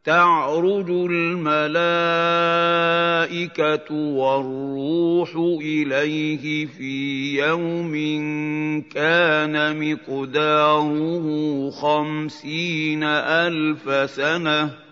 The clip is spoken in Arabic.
تَعْرُجُ الْمَلَائِكَةُ وَالرُّوحُ إِلَيْهِ فِي يَوْمٍ كَانَ مِقْدَارُهُ 50,000 سَنَةً